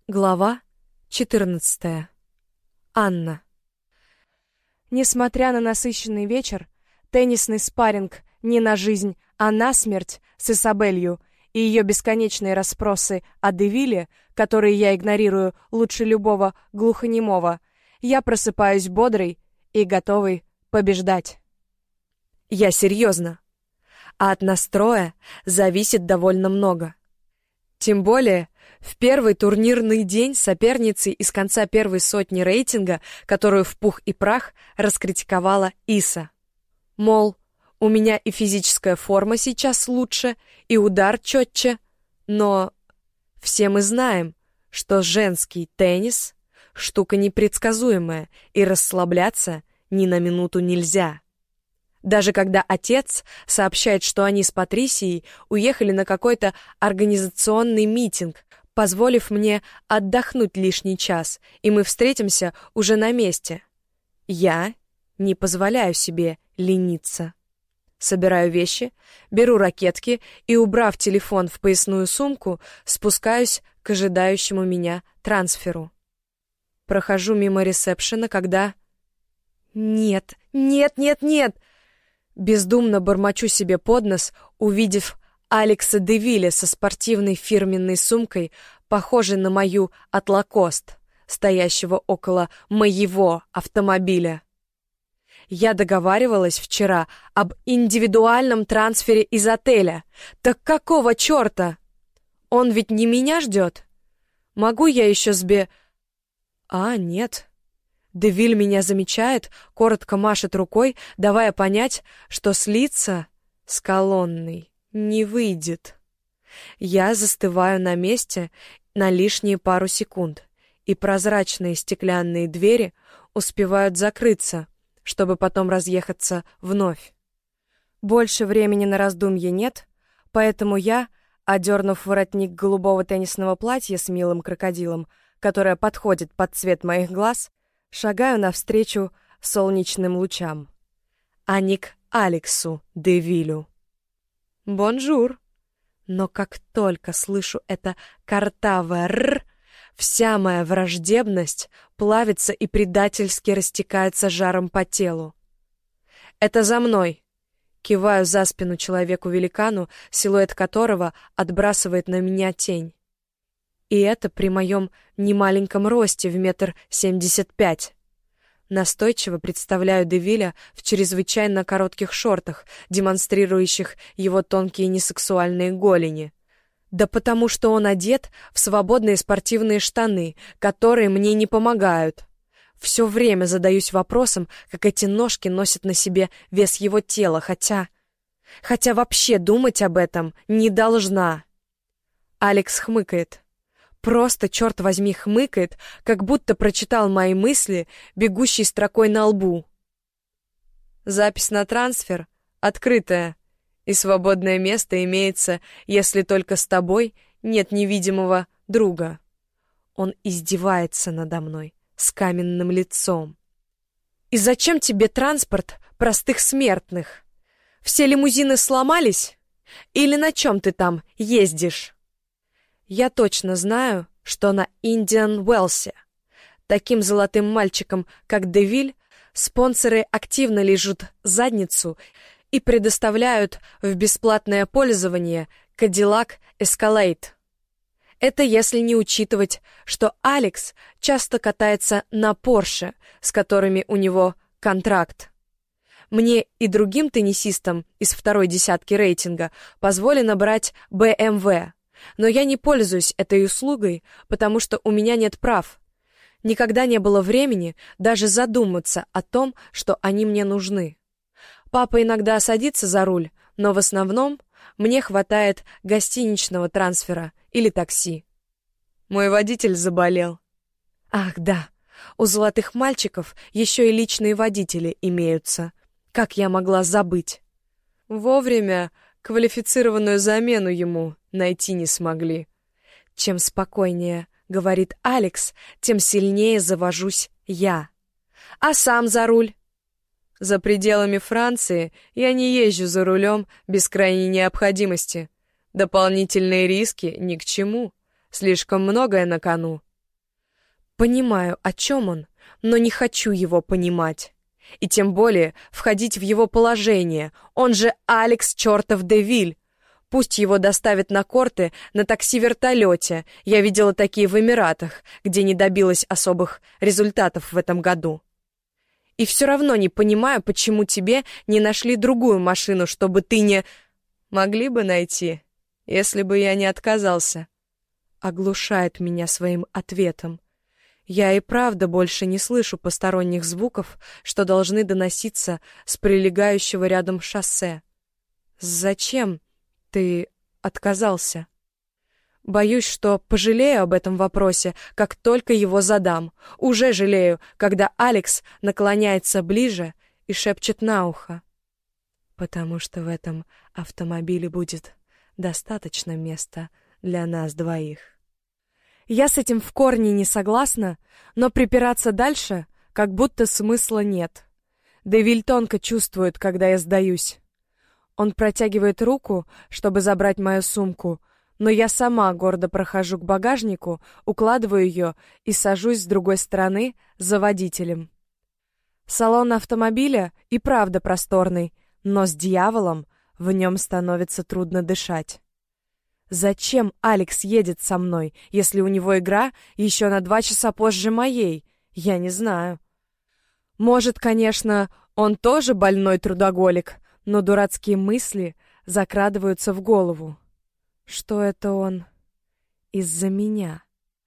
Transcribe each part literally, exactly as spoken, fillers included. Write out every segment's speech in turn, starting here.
Глава четырнадцатая. Анна. Несмотря на насыщенный вечер, теннисный спарринг не на жизнь, а на смерть с Исабелью и ее бесконечные расспросы о Девиле, которые я игнорирую лучше любого глухонемого, я просыпаюсь бодрой и готовой побеждать. Я серьезно. А от настроя зависит довольно много. Тем более, в первый турнирный день соперницей из конца первой сотни рейтинга, которую в пух и прах раскритиковала Иса. Мол, у меня и физическая форма сейчас лучше, и удар четче, но все мы знаем, что женский теннис — штука непредсказуемая, и расслабляться ни на минуту нельзя. Даже когда отец сообщает, что они с Патрисией уехали на какой-то организационный митинг, позволив мне отдохнуть лишний час, и мы встретимся уже на месте. Я не позволяю себе лениться. Собираю вещи, беру ракетки и, убрав телефон в поясную сумку, спускаюсь к ожидающему меня трансферу. Прохожу мимо ресепшена, когда... Нет, нет, нет, нет! Бездумно бормочу себе под нос, увидев Алекса Девиля со спортивной фирменной сумкой, похожей на мою от Лакост, стоящего около моего автомобиля. Я договаривалась вчера об индивидуальном трансфере из отеля. Так какого черта? Он ведь не меня ждет? Могу я еще сбе... А, нет... Девиль меня замечает, коротко машет рукой, давая понять, что слиться с колонной не выйдет. Я застываю на месте на лишние пару секунд, и прозрачные стеклянные двери успевают закрыться, чтобы потом разъехаться вновь. Больше времени на раздумье нет, поэтому я, одернув воротник голубого теннисного платья с милым крокодилом, которое подходит под цвет моих глаз, шагаю навстречу солнечным лучам. А не к Алексу Девилю. «Бонжур!» Но как только слышу это картавое «р», вся моя враждебность плавится и предательски растекается жаром по телу. «Это за мной!» Киваю за спину человеку-великану, силуэт которого отбрасывает на меня тень. И это при моем немаленьком росте в метр семьдесят пять. Настойчиво представляю Девиля в чрезвычайно коротких шортах, демонстрирующих его тонкие несексуальные голени. Да потому что он одет в свободные спортивные штаны, которые мне не помогают. Все время задаюсь вопросом, как эти ножки носят на себе вес его тела, хотя... Хотя вообще думать об этом не должна. Алекс хмыкает. Просто, черт возьми, хмыкает, как будто прочитал мои мысли, бегущей строкой на лбу. Запись на трансфер открытая, и свободное место имеется, если только с тобой нет невидимого друга. Он издевается надо мной с каменным лицом. И зачем тебе транспорт простых смертных? Все лимузины сломались? Или на чем ты там ездишь? Я точно знаю, что на Индиан Уэлсе, таким золотым мальчиком, как Девиль, спонсоры активно лижут задницу и предоставляют в бесплатное пользование Cadillac Escalade. Это если не учитывать, что Алекс часто катается на Порше, с которыми у него контракт. Мне и другим теннисистам из второй десятки рейтинга позволено брать бэ эм вэ. Но я не пользуюсь этой услугой, потому что у меня нет прав. Никогда не было времени даже задуматься о том, что они мне нужны. Папа иногда садится за руль, но в основном мне хватает гостиничного трансфера или такси. Мой водитель заболел. Ах, да, у золотых мальчиков еще и личные водители имеются. Как я могла забыть? Вовремя квалифицированную замену ему найти не смогли. Чем спокойнее говорит Алекс, тем сильнее завожусь я. А сам за руль? За пределами Франции я не езжу за рулем без крайней необходимости. Дополнительные риски ни к чему. Слишком многое на кону. Понимаю, о чем он, но не хочу его понимать. И тем более входить в его положение. Он же Алекс чертов Девиль. Пусть его доставят на корты на такси-вертолете. Я видела такие в Эмиратах, где не добилась особых результатов в этом году. И все равно не понимаю, почему тебе не нашли другую машину, чтобы ты не... Могли бы найти, если бы я не отказался. Оглушает меня своим ответом. Я и правда больше не слышу посторонних звуков, что должны доноситься с прилегающего рядом шоссе. Зачем ты отказался? Боюсь, что пожалею об этом вопросе, как только его задам. Уже жалею, когда Алекс наклоняется ближе и шепчет на ухо. Потому что в этом автомобиле будет достаточно места для нас двоих. Я с этим в корне не согласна, но припираться дальше как будто смысла нет. Девиль тонко чувствует, когда я сдаюсь. Он протягивает руку, чтобы забрать мою сумку, но я сама гордо прохожу к багажнику, укладываю ее и сажусь с другой стороны за водителем. Салон автомобиля и правда просторный, но с дьяволом в нем становится трудно дышать. Зачем Алекс едет со мной, если у него игра еще на два часа позже моей? Я не знаю. Может, конечно, он тоже больной трудоголик, но дурацкие мысли закрадываются в голову. Что это он из-за меня?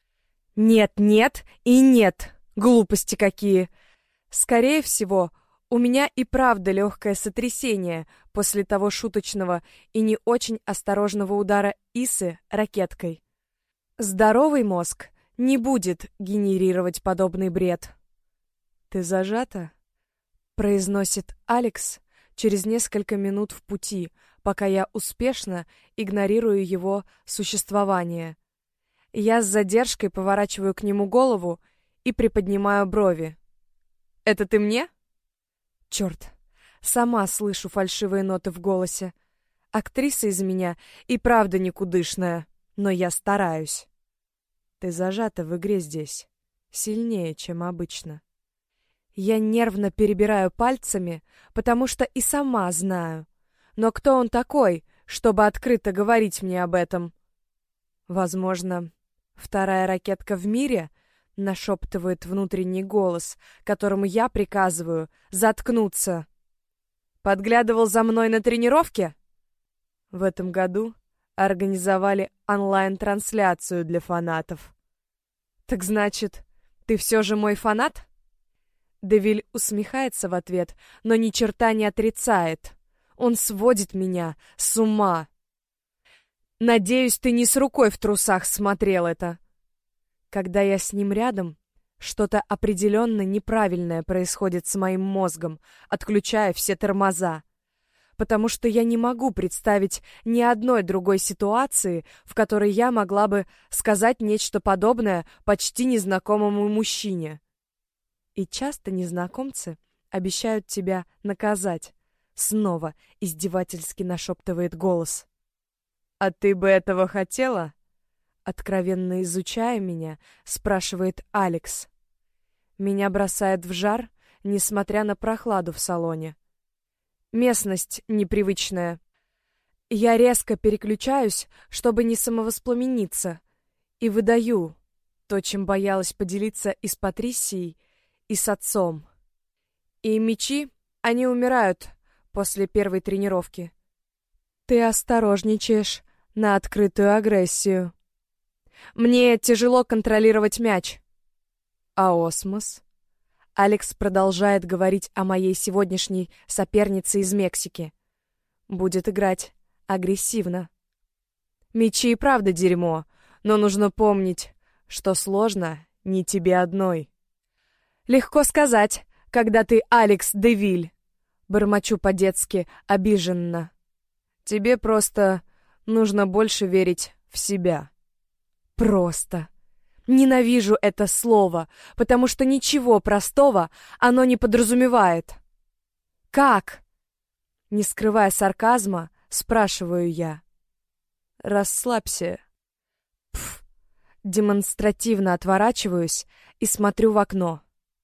Нет, нет и нет. Глупости какие. Скорее всего, у меня и правда легкое сотрясение после того шуточного и не очень осторожного удара Исы ракеткой. Здоровый мозг не будет генерировать подобный бред. «Ты зажата?» — произносит Алекс через несколько минут в пути, пока я успешно игнорирую его существование. Я с задержкой поворачиваю к нему голову и приподнимаю брови. «Это ты мне?» Черт, сама слышу фальшивые ноты в голосе. Актриса из меня и правда никудышная, но я стараюсь. Ты зажата в игре здесь, сильнее, чем обычно. Я нервно перебираю пальцами, потому что и сама знаю. Но кто он такой, чтобы открыто говорить мне об этом? Возможно, вторая ракетка в мире — нашептывает внутренний голос, которому я приказываю заткнуться. Подглядывал за мной на тренировке? В этом году организовали онлайн-трансляцию для фанатов. Так значит, ты все же мой фанат? Девиль усмехается в ответ, но ни черта не отрицает. Он сводит меня с ума. Надеюсь, ты не с рукой в трусах смотрел это. Когда я с ним рядом, что-то определенно неправильное происходит с моим мозгом, отключая все тормоза. Потому что я не могу представить ни одной другой ситуации, в которой я могла бы сказать нечто подобное почти незнакомому мужчине. И часто незнакомцы обещают тебя наказать. Снова издевательски нашептывает голос. «А ты бы этого хотела?» Откровенно изучая меня, спрашивает Алекс. Меня бросает в жар, несмотря на прохладу в салоне. Местность непривычная. Я резко переключаюсь, чтобы не самовоспламениться, и выдаю то, чем боялась поделиться и с Патрисией, и с отцом. И мечи, они умирают после первой тренировки. Ты осторожничаешь на открытую агрессию. Мне тяжело контролировать мяч. А осмос? Алекс продолжает говорить о моей сегодняшней сопернице из Мексики. Будет играть агрессивно. Мячи и правда дерьмо, но нужно помнить, что сложно не тебе одной. Легко сказать, когда ты Алекс Девиль. Бормочу по-детски обиженно. Тебе просто нужно больше верить в себя. Просто. Ненавижу это слово, потому что ничего простого оно не подразумевает. Как? Не скрывая сарказма, спрашиваю я. Расслабься. Пф. демонстративно отворачиваюсь и смотрю в окно.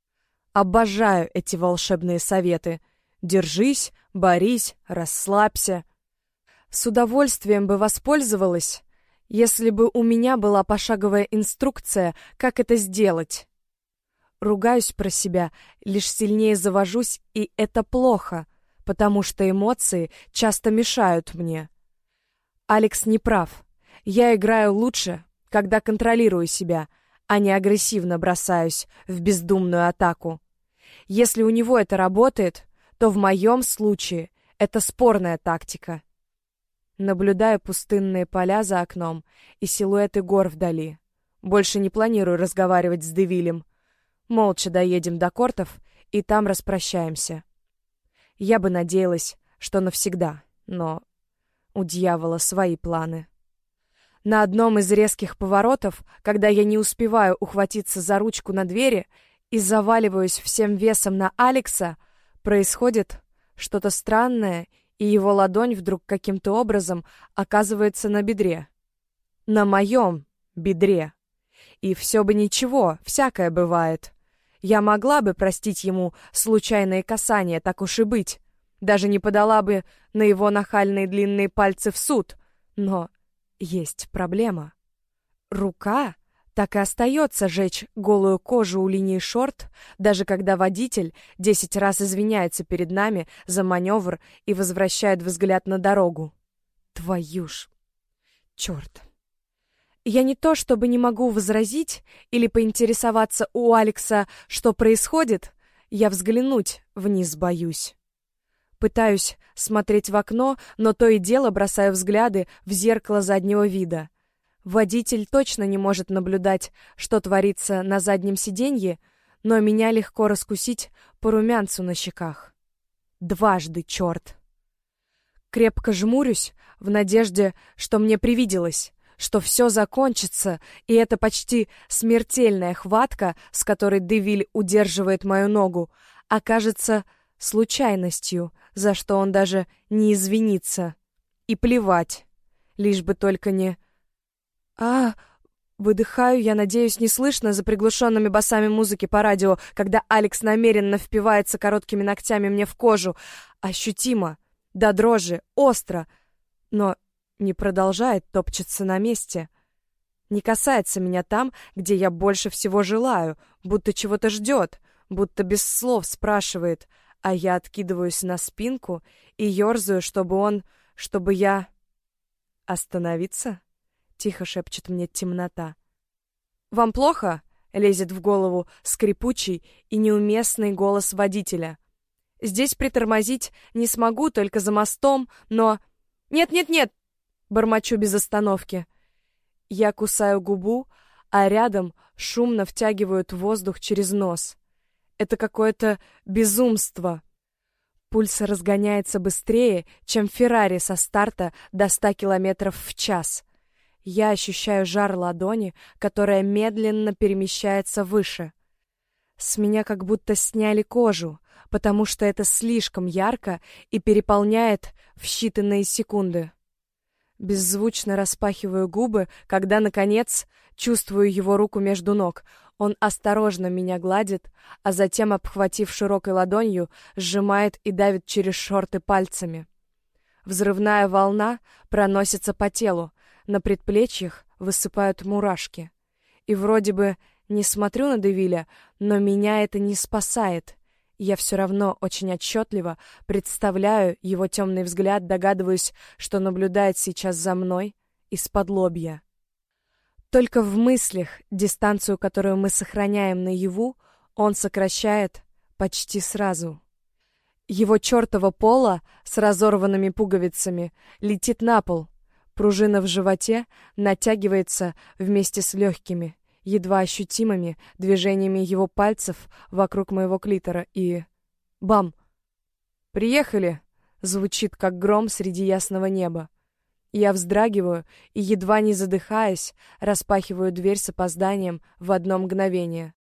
Обожаю эти волшебные советы. Держись, борись, расслабься. С удовольствием бы воспользовалась, если бы у меня была пошаговая инструкция, как это сделать. Ругаюсь про себя, лишь сильнее завожусь, и это плохо, потому что эмоции часто мешают мне. Алекс не прав. Я играю лучше, когда контролирую себя, а не агрессивно бросаюсь в бездумную атаку. Если у него это работает, то в моем случае это спорная тактика. Наблюдаю пустынные поля за окном и силуэты гор вдали. Больше не планирую разговаривать с Девилем. Молча доедем до Кортов и там распрощаемся. Я бы надеялась, что навсегда, но у дьявола свои планы. На одном из резких поворотов, когда я не успеваю ухватиться за ручку на двери и заваливаюсь всем весом на Алекса, происходит что-то странное, и его ладонь вдруг каким-то образом оказывается на бедре. На моем бедре. И все бы ничего, всякое бывает. Я могла бы простить ему случайные касания, так уж и быть. Даже не подала бы на его нахальные длинные пальцы в суд. Но есть проблема. Рука так и остается жечь голую кожу у линии шорт, даже когда водитель десять раз извиняется перед нами за маневр и возвращает взгляд на дорогу. Твою ж... Черт. Я не то чтобы не могу возразить или поинтересоваться у Алекса, что происходит, я взглянуть вниз боюсь. Пытаюсь смотреть в окно, но то и дело бросаю взгляды в зеркало заднего вида. Водитель точно не может наблюдать, что творится на заднем сиденье, но меня легко раскусить по румянцу на щеках. Дважды, черт! Крепко жмурюсь в надежде, что мне привиделось, что все закончится, и эта почти смертельная хватка, с которой Девиль удерживает мою ногу, окажется случайностью, за что он даже не извинится. И плевать, лишь бы только не... А, выдыхаю, я надеюсь, не слышно за приглушенными басами музыки по радио, когда Алекс намеренно впивается короткими ногтями мне в кожу. Ощутимо, до дрожи, остро, но не продолжает топчаться на месте. Не касается меня там, где я больше всего желаю, будто чего-то ждет, будто без слов спрашивает, а я откидываюсь на спинку и ерзаю, чтобы он, чтобы я... Остановиться? Тихо шепчет мне темнота. «Вам плохо?» — лезет в голову скрипучий и неуместный голос водителя. «Здесь притормозить не смогу, только за мостом, но...» «Нет-нет-нет!» — бормочу без остановки. Я кусаю губу, а рядом шумно втягивают воздух через нос. Это какое-то безумство. Пульс разгоняется быстрее, чем Феррари со старта до ста километров в час. Я ощущаю жар ладони, которая медленно перемещается выше. С меня как будто сняли кожу, потому что это слишком ярко и переполняет в считанные секунды. Беззвучно распахиваю губы, когда, наконец, чувствую его руку между ног. Он осторожно меня гладит, а затем, обхватив широкой ладонью, сжимает и давит через шорты пальцами. Взрывная волна проносится по телу, на предплечьях высыпают мурашки. И вроде бы не смотрю на Девиля, но меня это не спасает. Я все равно очень отчетливо представляю его темный взгляд, догадываюсь, что наблюдает сейчас за мной из-под лобья. Только в мыслях дистанцию, которую мы сохраняем наяву, он сокращает почти сразу. Его чертово поло с разорванными пуговицами летит на пол. Пружина в животе натягивается вместе с легкими, едва ощутимыми движениями его пальцев вокруг моего клитора и... Бам! «Приехали!» — звучит, как гром среди ясного неба. Я вздрагиваю и, едва не задыхаясь, распахиваю дверь с опозданием в одно мгновение.